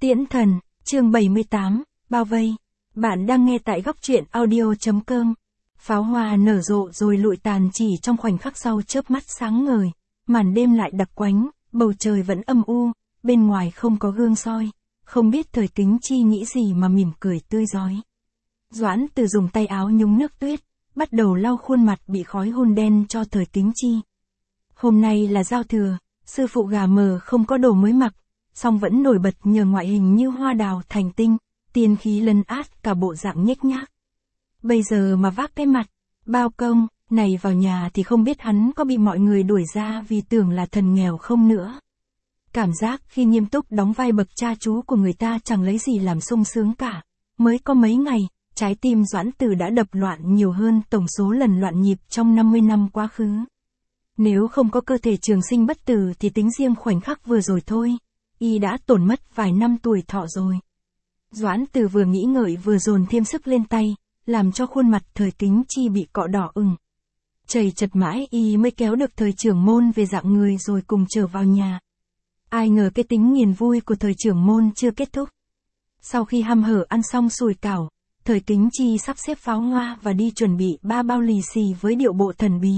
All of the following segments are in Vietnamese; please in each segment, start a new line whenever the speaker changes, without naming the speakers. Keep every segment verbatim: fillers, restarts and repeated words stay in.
Tiễn thần, chương bảy mươi tám, bao vây. Bạn đang nghe tại góc truyện audio chấm com. Pháo hoa nở rộ rồi lụi tàn chỉ trong khoảnh khắc sau chớp mắt sáng ngời. Màn đêm lại đặc quánh, bầu trời vẫn âm u, bên ngoài không có gương soi. Không biết Thời Kính Chi nghĩ gì mà mỉm cười tươi rói. Doãn Từ dùng tay áo nhúng nước tuyết, bắt đầu lau khuôn mặt bị khói hun đen cho Thời Kính Chi. Hôm nay là giao thừa, sư phụ gà mờ không có đồ mới mặc, song vẫn nổi bật nhờ ngoại hình như hoa đào thành tinh, tiên khí lấn át cả bộ dạng nhếch nhác. Bây giờ mà vác cái mặt, bao công, này vào nhà thì không biết hắn có bị mọi người đuổi ra vì tưởng là thần nghèo không nữa. Cảm giác khi nghiêm túc đóng vai bậc cha chú của người ta chẳng lấy gì làm sung sướng cả. Mới có mấy ngày, trái tim Doãn Từ đã đập loạn nhiều hơn tổng số lần loạn nhịp trong năm mươi năm quá khứ. Nếu không có cơ thể trường sinh bất tử thì tính riêng khoảnh khắc vừa rồi thôi, y đã tổn mất vài năm tuổi thọ rồi. Doãn Từ vừa nghĩ ngợi vừa dồn thêm sức lên tay, làm cho khuôn mặt Thời Kính Chi bị cọ đỏ ửng. Chầy chật mãi y mới kéo được Thời trưởng môn về dạng người rồi cùng trở vào nhà. Ai ngờ cái tính nghiền vui của Thời trưởng môn chưa kết thúc. Sau khi hăm hở ăn xong sủi cảo, Thời Kính Chi sắp xếp pháo hoa và đi chuẩn bị ba bao lì xì với điệu bộ thần bí.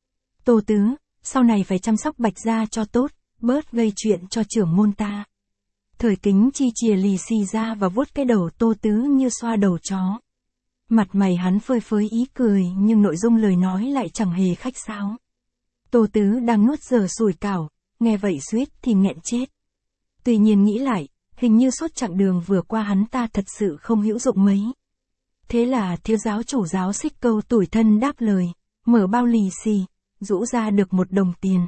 Tô Tứ, sau này phải chăm sóc Bạch gia cho tốt, bớt gây chuyện cho trưởng môn ta. Thời Kính Chi chìa lì xì ra và vuốt cái đầu Tô Tứ như xoa đầu chó. Mặt mày hắn phơi phới ý cười nhưng nội dung lời nói lại chẳng hề khách sáo. Tô Tứ đang nuốt dở sủi cảo, nghe vậy suýt thì nghẹn chết. Tuy nhiên nghĩ lại, hình như suốt chặng đường vừa qua hắn ta thật sự không hữu dụng mấy. Thế là thiếu giáo chủ giáo Xích Câu tủi thân đáp lời, mở bao lì xì, rũ ra được một đồng tiền.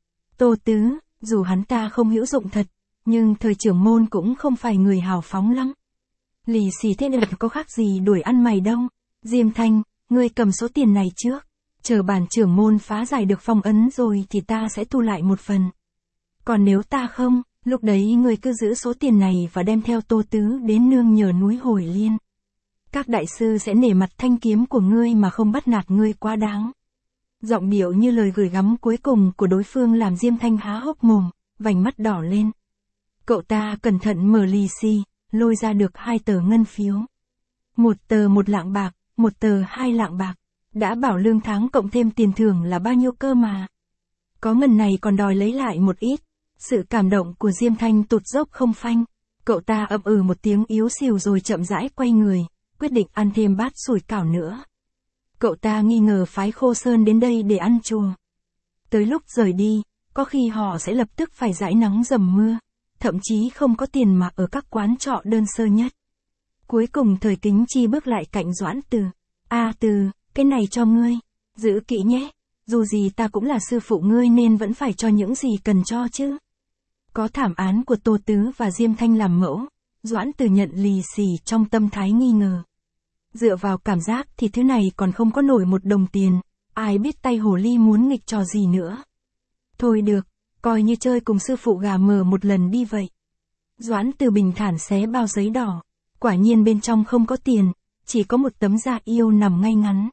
Tô Tứ, dù hắn ta không hữu dụng thật, nhưng Thời trưởng môn cũng không phải người hào phóng lắm. Lì xì thế này có khác gì đuổi ăn mày đâu. Diêm Thanh, ngươi cầm số tiền này trước. Chờ bản trưởng môn phá giải được phong ấn rồi thì ta sẽ thu lại một phần. Còn nếu ta không, lúc đấy ngươi cứ giữ số tiền này và đem theo Tô Tứ đến nương nhờ núi Hồi Liên. Các đại sư sẽ nể mặt thanh kiếm của ngươi mà không bắt nạt ngươi quá đáng. Giọng điệu như lời gửi gắm cuối cùng của đối phương làm Diêm Thanh há hốc mồm, vành mắt đỏ lên. Cậu ta cẩn thận mở lì xì, lôi ra được hai tờ ngân phiếu. Một tờ một lạng bạc, một tờ hai lạng bạc. Đã bảo lương tháng cộng thêm tiền thưởng là bao nhiêu cơ mà. Có ngần này còn đòi lấy lại một ít. Sự cảm động của Diêm Thanh tụt dốc không phanh. Cậu ta ậm ừ một tiếng yếu xìu rồi chậm rãi quay người, quyết định ăn thêm bát sủi cảo nữa. Cậu ta nghi ngờ phái Khô Sơn đến đây để ăn chùa. Tới lúc rời đi, có khi họ sẽ lập tức phải dãi nắng dầm mưa, thậm chí không có tiền mà ở các quán trọ đơn sơ nhất. Cuối cùng Thời Kính Chi bước lại cạnh Doãn Từ. A Từ, cái này cho ngươi, giữ kỹ nhé, dù gì ta cũng là sư phụ ngươi nên vẫn phải cho những gì cần cho chứ. Có thảm án của Tô Tứ và Diêm Thanh làm mẫu, Doãn Từ nhận lì xì trong tâm thái nghi ngờ. Dựa vào cảm giác thì thứ này còn không có nổi một đồng tiền, ai biết tay hồ ly muốn nghịch trò gì nữa. Thôi được, coi như chơi cùng sư phụ gà mờ một lần đi vậy. Doãn Từ bình thản xé bao giấy đỏ, quả nhiên bên trong không có tiền, chỉ có một tấm da yêu nằm ngay ngắn.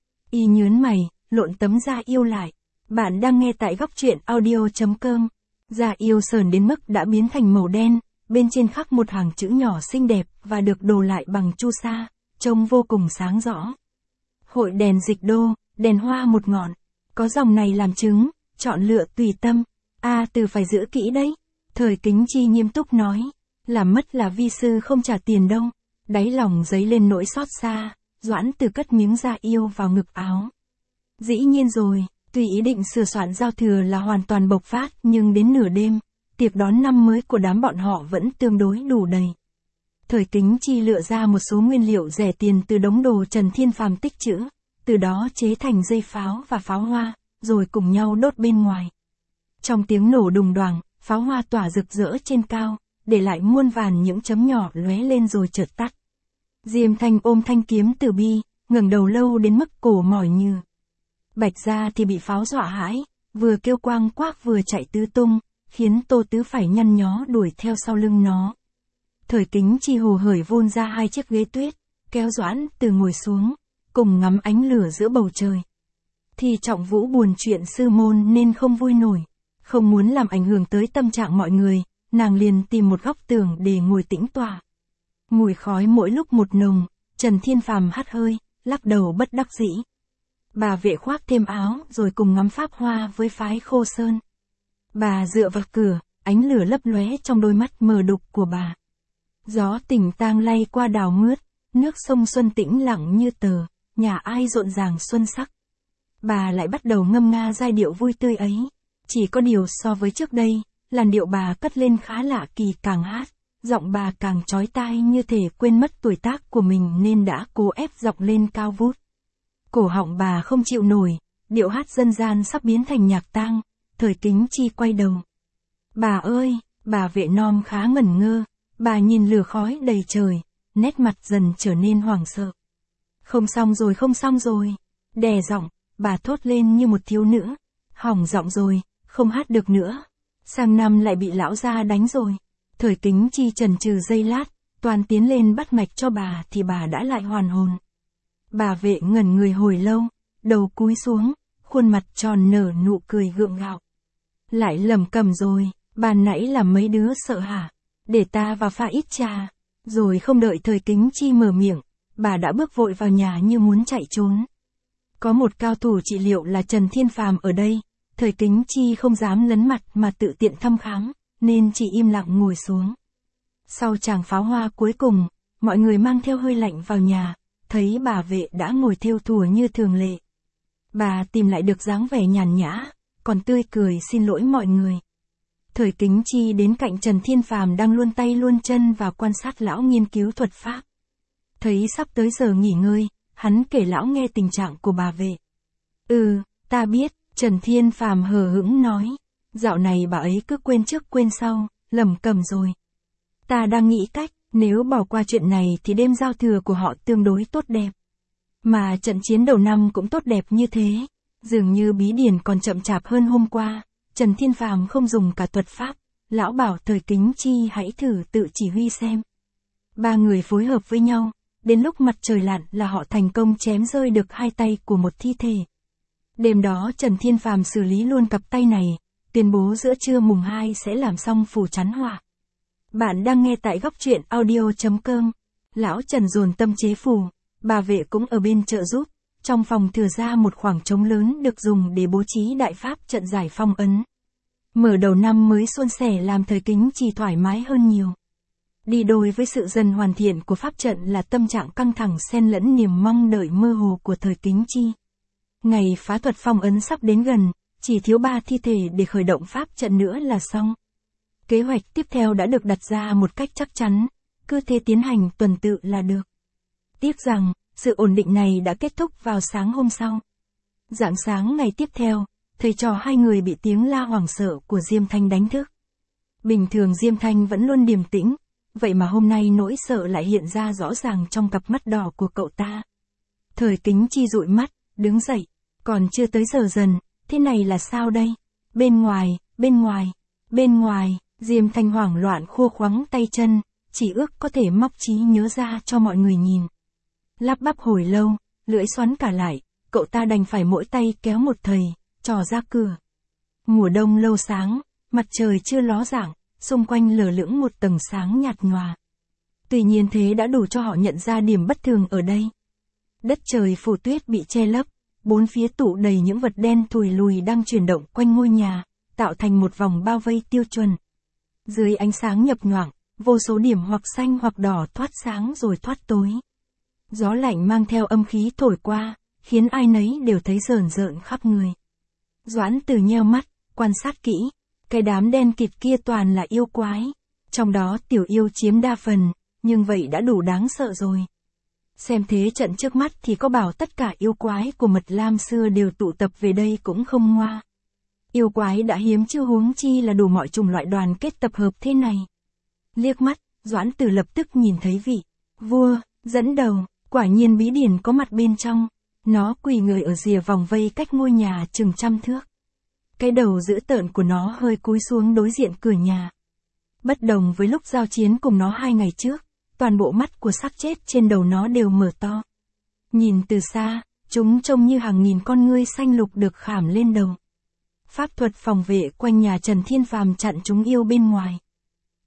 Y nhớn mày, lộn tấm da yêu lại. Bạn đang nghe tại góc truyện audio chấm com. Da yêu sờn đến mức đã biến thành màu đen, bên trên khắc một hàng chữ nhỏ xinh đẹp và được đồ lại bằng chu sa, trông vô cùng sáng rõ. Hội đèn dịch đô, đèn hoa một ngọn, có dòng này làm chứng, chọn lựa tùy tâm. A Từ phải giữ kỹ đấy. Thời Kính Chi nghiêm túc nói, làm mất là vi sư không trả tiền đâu. Đáy lòng dấy lên nỗi xót xa, Doãn Từ cất miếng da yêu vào ngực áo. Dĩ nhiên rồi, tuy ý định sửa soạn giao thừa là hoàn toàn bộc phát nhưng đến nửa đêm, tiệc đón năm mới của đám bọn họ vẫn tương đối đủ đầy. Thời Kính Chi lựa ra một số nguyên liệu rẻ tiền từ đống đồ Trần Thiên Phàm tích trữ, từ đó chế thành dây pháo và pháo hoa, rồi cùng nhau đốt bên ngoài. Trong tiếng nổ đùng đoàng, pháo hoa tỏa rực rỡ trên cao, để lại muôn vàn những chấm nhỏ lóe lên rồi chợt tắt. Diêm Thanh ôm thanh kiếm từ bi, ngẩng đầu lâu đến mức cổ mỏi như. Bạch gia thì bị pháo dọa hãi, vừa kêu quang quác vừa chạy tứ tung, khiến Tô Tứ phải nhăn nhó đuổi theo sau lưng nó. Thời Kính Chi hồ hởi vun ra hai chiếc ghế tuyết, kéo Doãn Từ ngồi xuống, cùng ngắm ánh lửa giữa bầu trời. Thì Trọng Vũ buồn chuyện sư môn nên không vui nổi, không muốn làm ảnh hưởng tới tâm trạng mọi người, nàng liền tìm một góc tường để ngồi tĩnh tọa. Mùi khói mỗi lúc một nồng, Trần Thiên Phàm hắt hơi, lắc đầu bất đắc dĩ. Bà Vệ khoác thêm áo rồi cùng ngắm pháp hoa với phái Khô Sơn. Bà dựa vào cửa, ánh lửa lấp lóe trong đôi mắt mờ đục của bà. Gió tỉnh tang lay qua đào mướt, nước sông Xuân tĩnh lặng như tờ, nhà ai rộn ràng xuân sắc. Bà lại bắt đầu ngâm nga giai điệu vui tươi ấy. Chỉ có điều so với trước đây, làn điệu bà cất lên khá lạ kỳ, càng hát, giọng bà càng chói tai như thể quên mất tuổi tác của mình nên đã cố ép giọng lên cao vút. Cổ họng bà không chịu nổi, điệu hát dân gian sắp biến thành nhạc tang. Thời Kính Chi quay đầu. Bà ơi, bà Vệ non khá ngẩn ngơ, bà nhìn lửa khói đầy trời, nét mặt dần trở nên hoảng sợ. Không xong rồi, không xong rồi. Đè giọng, bà thốt lên như một thiếu nữ. Hỏng giọng rồi, không hát được nữa. Sang năm lại bị lão gia đánh rồi. Thời Kính Chi chần chừ giây lát, toàn tiến lên bắt mạch cho bà thì bà đã lại hoàn hồn. Bà Vệ ngẩn người hồi lâu, đầu cúi xuống, khuôn mặt tròn nở nụ cười gượng gạo. Lại lầm cầm rồi, ban nãy làm mấy đứa sợ hả? Để ta vào pha ít trà. Rồi không đợi Thời Kính Chi mở miệng, bà đã bước vội vào nhà như muốn chạy trốn. Có một cao thủ trị liệu là Trần Thiên Phàm ở đây, Thời Kính Chi không dám lấn mặt mà tự tiện thăm khám, nên chỉ im lặng ngồi xuống. Sau tràng pháo hoa cuối cùng, mọi người mang theo hơi lạnh vào nhà, thấy bà Vệ đã ngồi thêu thùa như thường lệ. Bà tìm lại được dáng vẻ nhàn nhã, còn tươi cười xin lỗi mọi người. Thời Kính Chi đến cạnh Trần Thiên Phàm đang luôn tay luôn chân và quan sát lão nghiên cứu thuật pháp. Thấy sắp tới giờ nghỉ ngơi, hắn kể lão nghe tình trạng của bà Vệ. Ừ, ta biết, Trần Thiên Phàm hờ hững nói. Dạo này bà ấy cứ quên trước quên sau, lẩm cẩm rồi. Ta đang nghĩ cách, nếu bỏ qua chuyện này thì đêm giao thừa của họ tương đối tốt đẹp. Mà trận chiến đầu năm cũng tốt đẹp như thế. Dường như bí điển còn chậm chạp hơn hôm qua. Trần Thiên Phàm không dùng cả thuật pháp. Lão bảo Thời Kính Chi hãy thử tự chỉ huy xem. Ba người phối hợp với nhau. Đến lúc mặt trời lặn là họ thành công chém rơi được hai tay của một thi thể. Đêm đó Trần Thiên Phàm xử lý luôn cặp tay này. Tuyên bố giữa trưa mùng hai sẽ làm xong phù chắn họa. Bạn đang nghe tại góc truyện audio chấm com. Lão Trần dồn tâm chế phù. Bà Vệ cũng ở bên trợ giúp. Trong phòng thừa ra một khoảng trống lớn được dùng để bố trí đại pháp trận giải phong ấn. Mở đầu năm mới suôn sẻ làm Thời Kính Chi thoải mái hơn nhiều. Đi đôi với sự dần hoàn thiện của pháp trận là tâm trạng căng thẳng xen lẫn niềm mong đợi mơ hồ của Thời Kính Chi. Ngày phá thuật phong ấn sắp đến gần, chỉ thiếu ba thi thể để khởi động pháp trận nữa là xong. Kế hoạch tiếp theo đã được đặt ra một cách chắc chắn, cứ thế tiến hành tuần tự là được. Tiếc rằng, sự ổn định này đã kết thúc vào sáng hôm sau. Rạng sáng ngày tiếp theo, thầy trò hai người bị tiếng la hoảng sợ của Diêm Thanh đánh thức. Bình thường Diêm Thanh vẫn luôn điềm tĩnh, vậy mà hôm nay nỗi sợ lại hiện ra rõ ràng trong cặp mắt đỏ của cậu ta. Thời Kính Chi dụi mắt, đứng dậy, còn chưa tới giờ dần, thế này là sao đây? Bên ngoài, bên ngoài, bên ngoài, Diêm Thanh hoảng loạn khua khoắng tay chân, chỉ ước có thể móc trí nhớ ra cho mọi người nhìn. Lắp bắp hồi lâu, lưỡi xoắn cả lại, cậu ta đành phải mỗi tay kéo một thầy, trò ra cửa. Mùa đông lâu sáng, mặt trời chưa ló dạng, xung quanh lờ lững một tầng sáng nhạt nhòa. Tuy nhiên thế đã đủ cho họ nhận ra điểm bất thường ở đây. Đất trời phủ tuyết bị che lấp, bốn phía tụ đầy những vật đen thùi lùi đang chuyển động quanh ngôi nhà, tạo thành một vòng bao vây tiêu chuẩn. Dưới ánh sáng nhập nhoạng, vô số điểm hoặc xanh hoặc đỏ thoát sáng rồi thoát tối. Gió lạnh mang theo âm khí thổi qua, khiến ai nấy đều thấy rờn rợn khắp người. Doãn Từ nheo mắt, quan sát kỹ, cái đám đen kịt kia toàn là yêu quái. Trong đó tiểu yêu chiếm đa phần, nhưng vậy đã đủ đáng sợ rồi. Xem thế trận trước mắt thì có bảo tất cả yêu quái của Mật Lam xưa đều tụ tập về đây cũng không ngoa. Yêu quái đã hiếm chưa huống chi là đủ mọi chủng loại đoàn kết tập hợp thế này. Liếc mắt, Doãn Từ lập tức nhìn thấy vị vua dẫn đầu, quả nhiên bí điển có mặt bên trong. Nó quỳ người ở rìa vòng vây cách ngôi nhà chừng trăm thước. Cái đầu dữ tợn của nó hơi cúi xuống đối diện cửa nhà. Bất đồng với lúc giao chiến cùng nó hai ngày trước, toàn bộ mắt của xác chết trên đầu nó đều mở to. Nhìn từ xa, chúng trông như hàng nghìn con ngươi xanh lục được khảm lên đầu. Pháp thuật phòng vệ quanh nhà Trần Thiên Phàm chặn chúng yêu bên ngoài.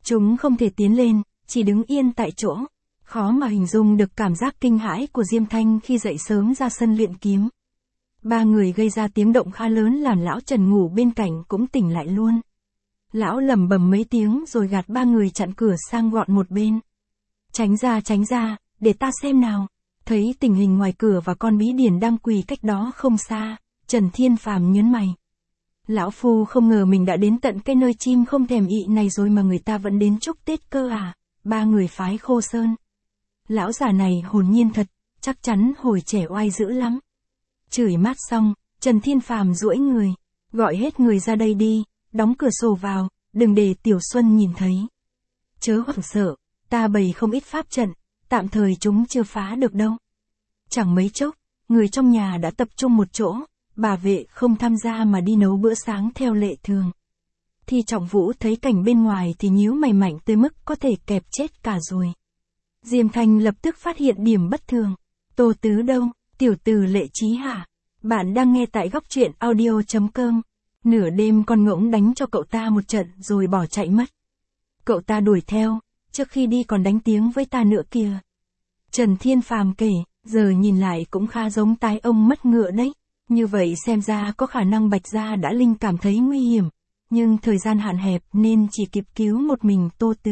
Chúng không thể tiến lên, chỉ đứng yên tại chỗ. Khó mà hình dung được cảm giác kinh hãi của Diêm Thanh khi dậy sớm ra sân luyện kiếm. Ba người gây ra tiếng động khá lớn làm lão Trần ngủ bên cạnh cũng tỉnh lại luôn. Lão lẩm bẩm mấy tiếng rồi gạt ba người chặn cửa sang gọn một bên. Tránh ra tránh ra, để ta xem nào. Thấy tình hình ngoài cửa và con bí điển đang quỳ cách đó không xa, Trần Thiên Phàm nhớn mày. Lão Phu không ngờ mình đã đến tận cái nơi chim không thèm ị này rồi mà người ta vẫn đến chúc Tết cơ à. Ba người phái Khô Sơn. Lão già này hồn nhiên thật, chắc chắn hồi trẻ oai dữ lắm. Chửi mát xong, Trần Thiên Phàm duỗi người, gọi hết người ra đây đi, đóng cửa sổ vào, đừng để Tiểu Xuân nhìn thấy. Chớ hoảng sợ, ta bày không ít pháp trận, tạm thời chúng chưa phá được đâu. Chẳng mấy chốc, người trong nhà đã tập trung một chỗ, bà vệ không tham gia mà đi nấu bữa sáng theo lệ thường. Thi Trọng Vũ thấy cảnh bên ngoài thì nhíu mày mạnh tới mức có thể kẹp chết cả rồi. Diêm Thanh lập tức phát hiện điểm bất thường. Tô Tứ đâu? Tiểu tử Lệ Chí hả? Bạn đang nghe tại góc truyện audio chấm com. Nửa đêm con ngỗng đánh cho cậu ta một trận rồi bỏ chạy mất. Cậu ta đuổi theo, trước khi đi còn đánh tiếng với ta nữa kìa. Trần Thiên Phàm kể, giờ nhìn lại cũng khá giống tái ông mất ngựa đấy. Như vậy xem ra có khả năng Bạch Gia đã linh cảm thấy nguy hiểm. Nhưng thời gian hạn hẹp nên chỉ kịp cứu một mình Tô Tứ.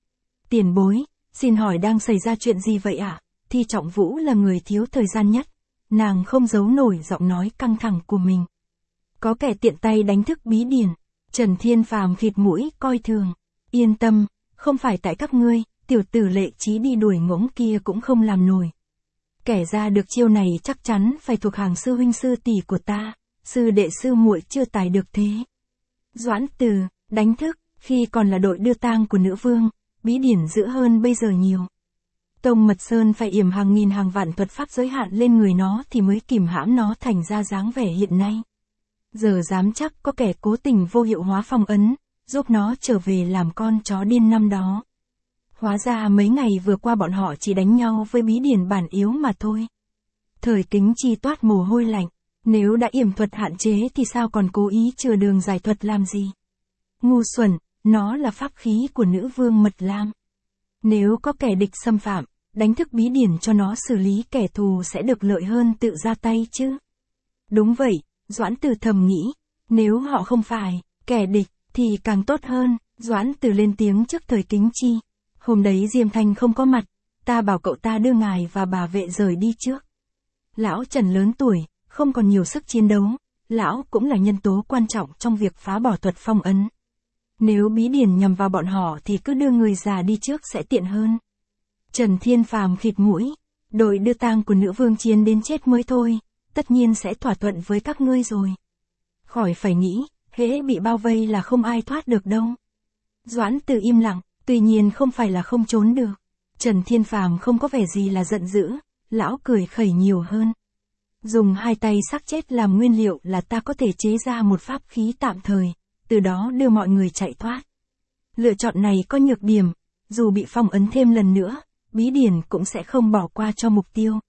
Tiền bối, xin hỏi đang xảy ra chuyện gì vậy ạ? À? Thi Trọng Vũ là người thiếu thời gian nhất. Nàng không giấu nổi giọng nói căng thẳng của mình. Có kẻ tiện tay đánh thức bí điển. Trần Thiên Phàm khịt mũi coi thường. Yên tâm, không phải tại các ngươi, tiểu tử Lệ Chí đi đuổi ngỗng kia cũng không làm nổi. Kẻ ra được chiêu này chắc chắn phải thuộc hàng sư huynh sư tỷ của ta, sư đệ sư muội chưa tài được thế. Doãn Từ, đánh thức, khi còn là đội đưa tang của nữ vương, bí điển dữ hơn bây giờ nhiều. Tông Mật Sơn phải yểm hàng nghìn hàng vạn thuật pháp giới hạn lên người nó thì mới kìm hãm nó thành ra dáng vẻ hiện nay. Giờ dám chắc có kẻ cố tình vô hiệu hóa phong ấn, giúp nó trở về làm con chó điên năm đó. Hóa ra mấy ngày vừa qua bọn họ chỉ đánh nhau với bí điển bản yếu mà thôi. Thời Kính Chi toát mồ hôi lạnh, nếu đã yểm thuật hạn chế thì sao còn cố ý chừa đường giải thuật làm gì? Ngu xuẩn, nó là pháp khí của nữ vương Mật Lam. Nếu có kẻ địch xâm phạm, đánh thức bí điển cho nó xử lý kẻ thù sẽ được lợi hơn tự ra tay chứ. Đúng vậy, Doãn Từ thầm nghĩ, nếu họ không phải kẻ địch thì càng tốt hơn. Doãn Từ lên tiếng trước Thời Kính Chi. Hôm đấy Diêm Thanh không có mặt, ta bảo cậu ta đưa ngài và bà vệ rời đi trước. Lão Trần lớn tuổi, không còn nhiều sức chiến đấu, lão cũng là nhân tố quan trọng trong việc phá bỏ thuật phong ấn. Nếu bí điển nhằm vào bọn họ thì cứ đưa người già đi trước sẽ tiện hơn. Trần Thiên Phàm khịt mũi, đội đưa tang của nữ vương chiến đến chết mới thôi, tất nhiên sẽ thỏa thuận với các ngươi rồi. Khỏi phải nghĩ, hễ bị bao vây là không ai thoát được đâu. Doãn Từ im lặng, tuy nhiên không phải là không trốn được. Trần Thiên Phàm không có vẻ gì là giận dữ, lão cười khẩy nhiều hơn. Dùng hai tay xác chết làm nguyên liệu là ta có thể chế ra một pháp khí tạm thời, từ đó đưa mọi người chạy thoát. Lựa chọn này có nhược điểm, dù bị phong ấn thêm lần nữa, bí điển cũng sẽ không bỏ qua cho mục tiêu.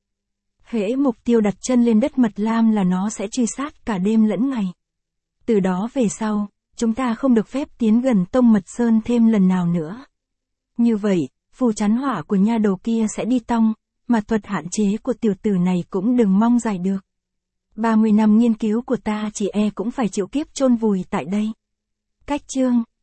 Hễ mục tiêu đặt chân lên đất Mật Lam là nó sẽ truy sát cả đêm lẫn ngày. Từ đó về sau, chúng ta không được phép tiến gần Tông Mật Sơn thêm lần nào nữa. Như vậy, phù chắn hỏa của nha đầu kia sẽ đi tong, mà thuật hạn chế của tiểu tử này cũng đừng mong giải được. ba mươi năm nghiên cứu của ta chỉ e cũng phải chịu kiếp chôn vùi tại đây. Cách chương